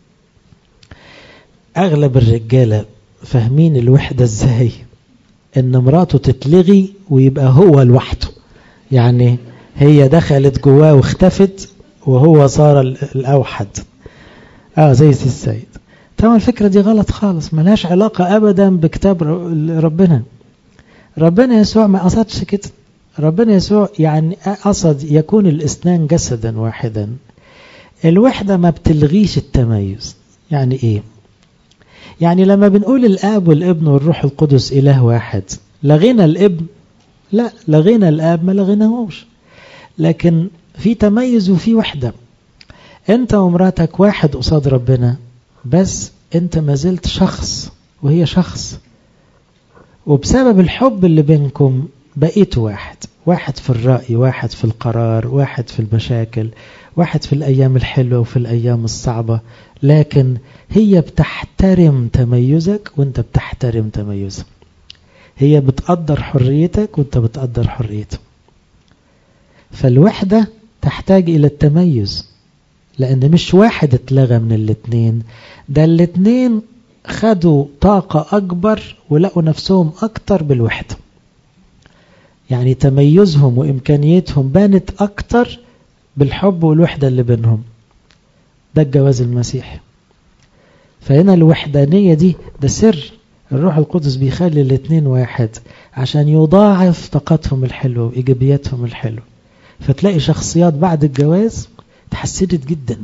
أغلب الرجالة فاهمين الوحدة إزاي؟ إن مراته تتلغي ويبقى هو لوحده، يعني هي دخلت جواه واختفت وهو صار الأوحد، زي السيد. طبعا الفكرة دي غلط خالص، ملهاش علاقة أبدا بكتاب ربنا. ربنا يسوع ما قصدش كده. ربنا يسوع يعني قصد يكون الاثنان جسدا واحدا. الوحدة ما بتلغيش التميز. يعني ايه؟ يعني لما بنقول الآب والابن والروح القدس إله واحد، لغينا الابن؟ لا، لغينا الآب ما لغيناهوش، لكن في تميز وفي وحدة. انت ومراتك واحد قصاد ربنا، بس انت ما زلت شخص وهي شخص، وبسبب الحب اللي بينكم بقيت واحد. واحد في الرأي، واحد في القرار، واحد في المشاكل، واحد في الأيام الحلوة وفي الأيام الصعبة. لكن هي بتحترم تميزك وانت بتحترم تميزك. هي بتقدر حريتك وانت بتقدر حريتك. فالوحدة تحتاج إلى التميز، لأن مش واحد اتلغى من الاتنين، ده الاتنين خدوا طاقة أكبر ولقوا نفسهم أكتر بالوحدة. يعني تميزهم وإمكانيتهم بانت أكتر بالحب والوحدة اللي بينهم. ده الجواز المسيحي. فهنا الوحدانية دي ده سر. الروح القدس بيخلي الاتنين واحد عشان يضاعف طاقتهم الحلوة وإيجابياتهم الحلوة. فتلاقي شخصيات بعد الجواز تحسنت جدا.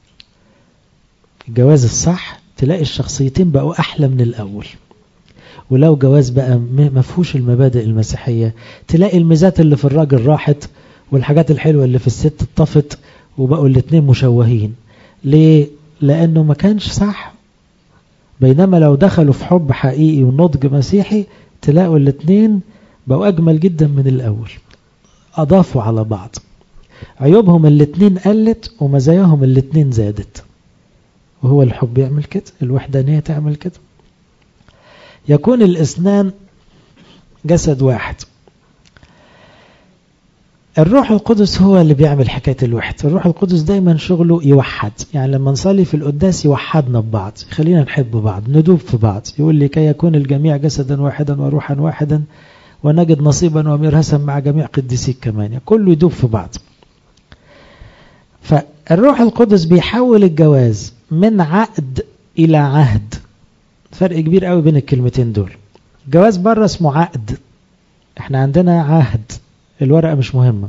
الجواز الصح تلاقي الشخصيتين بقوا أحلى من الأول. ولو جواز بقى مفهوش المبادئ المسيحية، تلاقي الميزات اللي في الراجل راحت والحاجات الحلوة اللي في الست اتطفت، وبقوا الاتنين مشوهين. ليه؟ لأنه ما كانش صح. بينما لو دخلوا في حب حقيقي ونضج مسيحي، تلاقوا الاتنين بقوا أجمل جدا من الأول. أضافوا على بعض، عيوبهم الاتنين قلت ومزاياهم الاتنين زادت. وهو الحب يعمل كده، الوحدانية تعمل كده. يكون الاثنان جسد واحد. الروح القدس هو اللي بيعمل حكاية الوحدة. الروح القدس دايما شغله يوحد. يعني لما نصلي في القداس يوحدنا ببعض، خلينا نحب بعض، ندوب في بعض. يقول لي كي يكون الجميع جسدا واحدا وروحا واحدا ونجد نصيبا وميراثا مع جميع قديسيك كمان. كله يدوب في بعض. فالروح القدس بيحول الجواز من عقد إلى عهد. فرق كبير قوي بين الكلمتين دول. الجواز بره اسمه عقد، احنا عندنا عهد، الورقة مش مهمة.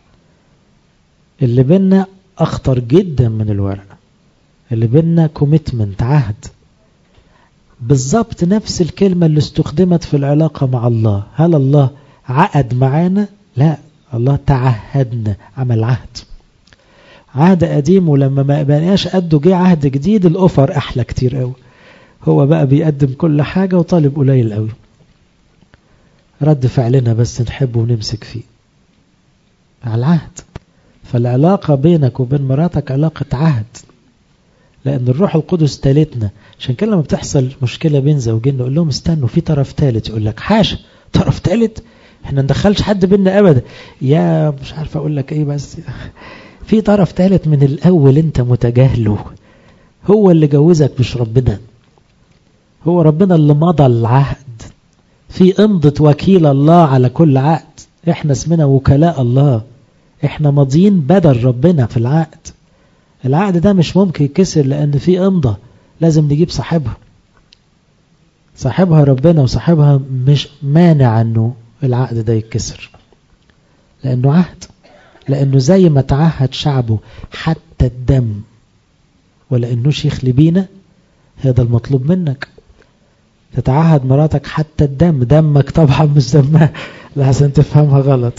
اللي بيننا أخطر جدا من الورقة. اللي بيننا كوميتمنت، عهد. بالضبط نفس الكلمة اللي استخدمت في العلاقة مع الله. هل الله عقد معانا؟ لا، الله تعهدنا، عمل عهد. عهد قديم، ولما ما بقناش قده جه عهد جديد، الأوفر أحلى كتير قوي. هو بقى بيقدم كل حاجة وطالب قليل قوي. رد فعلنا بس نحبه ونمسك فيه على العهد. فالعلاقة بينك وبين مراتك علاقة عهد، لأن الروح القدس تالتنا. عشان كده لما بتحصل مشكلة بين زوجين نقول لهم استنوا في طرف تالت. يقول لك حاشا، طرف تالت؟ احنا ندخلش حد بيننا أبدا. يا مش عارف أقول لك ايه، بس في طرف تالت من الأول انت متجاهله. هو اللي جوزك مش ربنا. هو ربنا اللي مضى العهد. في امضة وكيل الله على كل عقد. احنا اسمنا وكلاء الله. احنا ماضيين بدل ربنا في العقد. العقد ده مش ممكن يكسر، لأن في امضة لازم نجيب صاحبها. صاحبها ربنا، وصاحبها مش مانع انه العقد ده يتكسر، لأنه عهد. لأنه زي ما تعهد شعبه حتى الدم، ولأنه يخلي بينا، هذا المطلوب منك. تتعهد مراتك حتى الدم. دمك طبعا مش دمها، لحسن تفهمها غلط.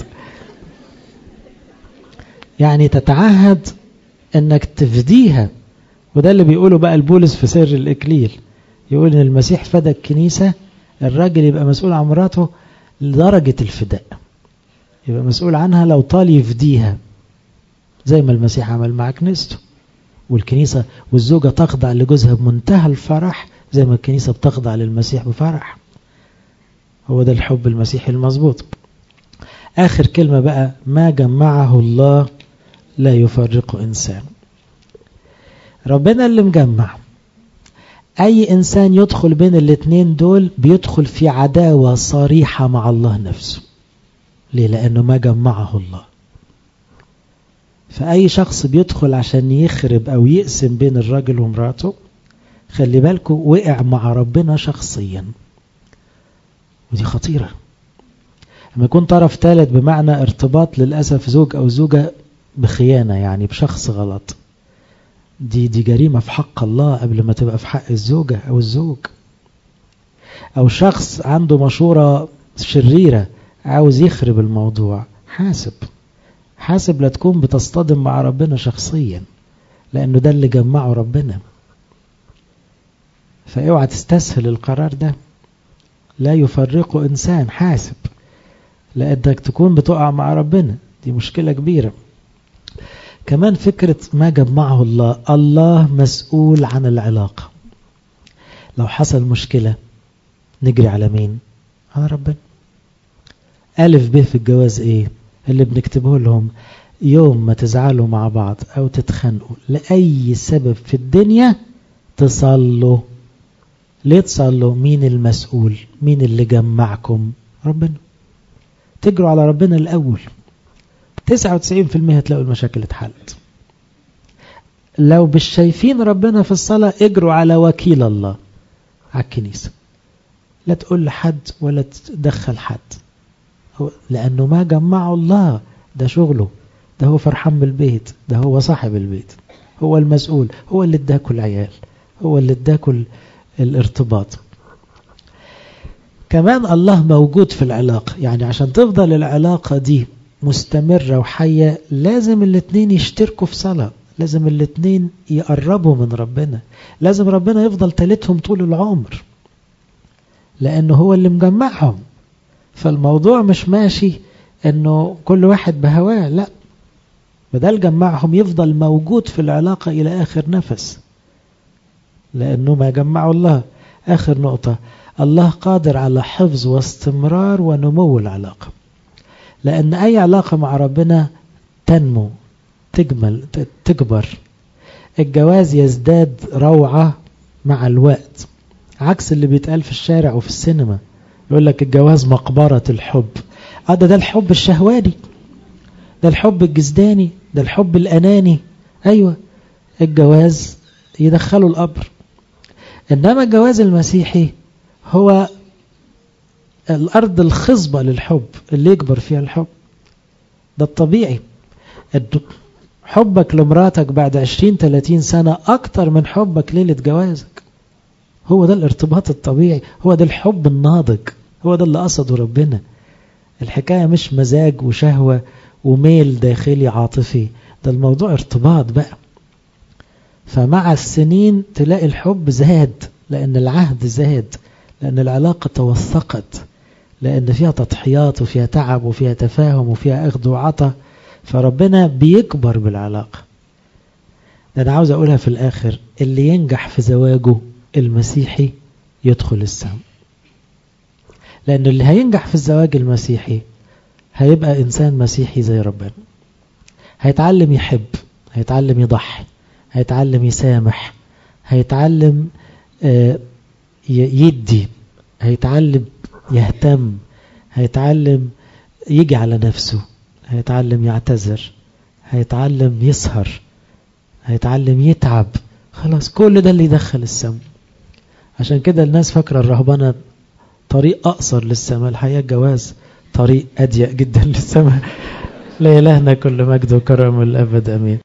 يعني تتعهد انك تفديها. وده اللي بيقوله بقى البولس في سر الإكليل. يقول ان المسيح فدى الكنيسة. الراجل يبقى مسؤول عن مراته لدرجة الفداء، يبقى مسؤول عنها لو طال يفديها، زي ما المسيح عمل مع كنيسته. والكنيسة والزوجة تخضع لجوزها بمنتهى الفرح، زي ما الكنيسة بتخضع للمسيح بفرح. هو ده الحب المسيحي المظبوط. آخر كلمة بقى، ما جمعه الله لا يفرق إنسان. ربنا اللي مجمع. أي إنسان يدخل بين الاتنين دول بيدخل في عداوة صريحة مع الله نفسه. ليه؟ لأنه ما جمعه الله. فأي شخص بيدخل عشان يخرب أو يقسم بين الراجل ومراته، خلي بالكم وقع مع ربنا شخصيا، ودي خطيرة. لما يكون طرف ثالث بمعنى ارتباط للأسف زوج أو زوجة بخيانة، يعني بشخص غلط، دي جريمة في حق الله قبل ما تبقى في حق الزوجة أو الزوج. أو شخص عنده مشورة شريرة عاوز يخرب الموضوع، حاسب لا تكون بتصطدم مع ربنا شخصيا، لأنه ده اللي جمعه ربنا. فاوعى تستسهل القرار ده، لا يفرق إنسان، حاسب، لأنك تكون بتقع مع ربنا، دي مشكلة كبيرة. كمان فكرة ما جمعه الله مسؤول عن العلاقة. لو حصل مشكلة نجري على مين؟ على ربنا. ألف ب في الجواز ايه اللي بنكتبه لهم؟ يوم ما تزعلوا مع بعض او تتخانقوا لأي سبب في الدنيا تصلوا. ليه تصلوا؟ مين المسؤول؟ مين اللي جمعكم؟ ربنا. تجروا على ربنا الأول، 99% هتلاقوا المشاكل اتحلت. لو مش شايفين ربنا في الصلاة اجروا على وكيل الله، على الكنيسة. لا تقول لحد ولا تدخل حد، لأنه ما جمعه الله، ده شغله، ده هو فرحان بالبيت، ده هو صاحب البيت، هو المسؤول، هو اللي اداكوا العيال، هو اللي اداكوا الارتباط. كمان الله موجود في العلاقة، يعني عشان تفضل العلاقة دي مستمرة وحية لازم الاتنين يشتركوا في صلاة، لازم الاتنين يقربوا من ربنا، لازم ربنا يفضل تالتهم طول العمر، لأنه هو اللي مجمعهم. فالموضوع مش ماشي أنه كل واحد بهواه، لا، بدل جمعهم يفضل موجود في العلاقة إلى آخر نفس، لأنه ما جمعوا الله. آخر نقطة، الله قادر على حفظ واستمرار ونمو العلاقة، لأن أي علاقة مع ربنا تنمو، تجمل، تكبر. الجواز يزداد روعة مع الوقت، عكس اللي بيتقال في الشارع وفي السينما، يقول لك الجواز مقبرة الحب. ده الحب الشهواني، ده الحب الجسداني، ده الحب الأناني. أيوة، الجواز يدخله القبر. إنما الجواز المسيحي هو الأرض الخصبة للحب اللي يكبر فيها الحب. ده الطبيعي، حبك لمراتك بعد 20-30 سنة أكتر من حبك ليلة جوازك. هو ده الارتباط الطبيعي، هو ده الحب الناضج، هو ده اللي قصده ربنا. الحكاية مش مزاج وشهوة وميل داخلي عاطفي، ده الموضوع ارتباط بقى. فمع السنين تلاقي الحب زاد، لأن العهد زاد، لأن العلاقة توثقت، لأن فيها تضحيات وفيها تعب وفيها تفاهم وفيها أخذ وعطا، فربنا بيكبر بالعلاقة. أنا عاوز أقولها في الآخر، اللي ينجح في زواجه المسيحي يدخل السماء، لأن اللي هينجح في الزواج المسيحي هيبقى إنسان مسيحي زي ربنا، هيتعلم يحب، هيتعلم يضحي، هيتعلم يسامح، هيتعلم يدي، هيتعلم يهتم، هيتعلم يجي على نفسه، هيتعلم يعتذر، هيتعلم يسهر، هيتعلم يتعب. خلاص كل ده اللي يدخل السماء. عشان كده الناس فاكرة الرهبنة طريق أقصر للسماء، الحقيقة الجواز طريق أضيق جدا للسماء. لا إلهنا كل مجد وكرم الأبد، أمين.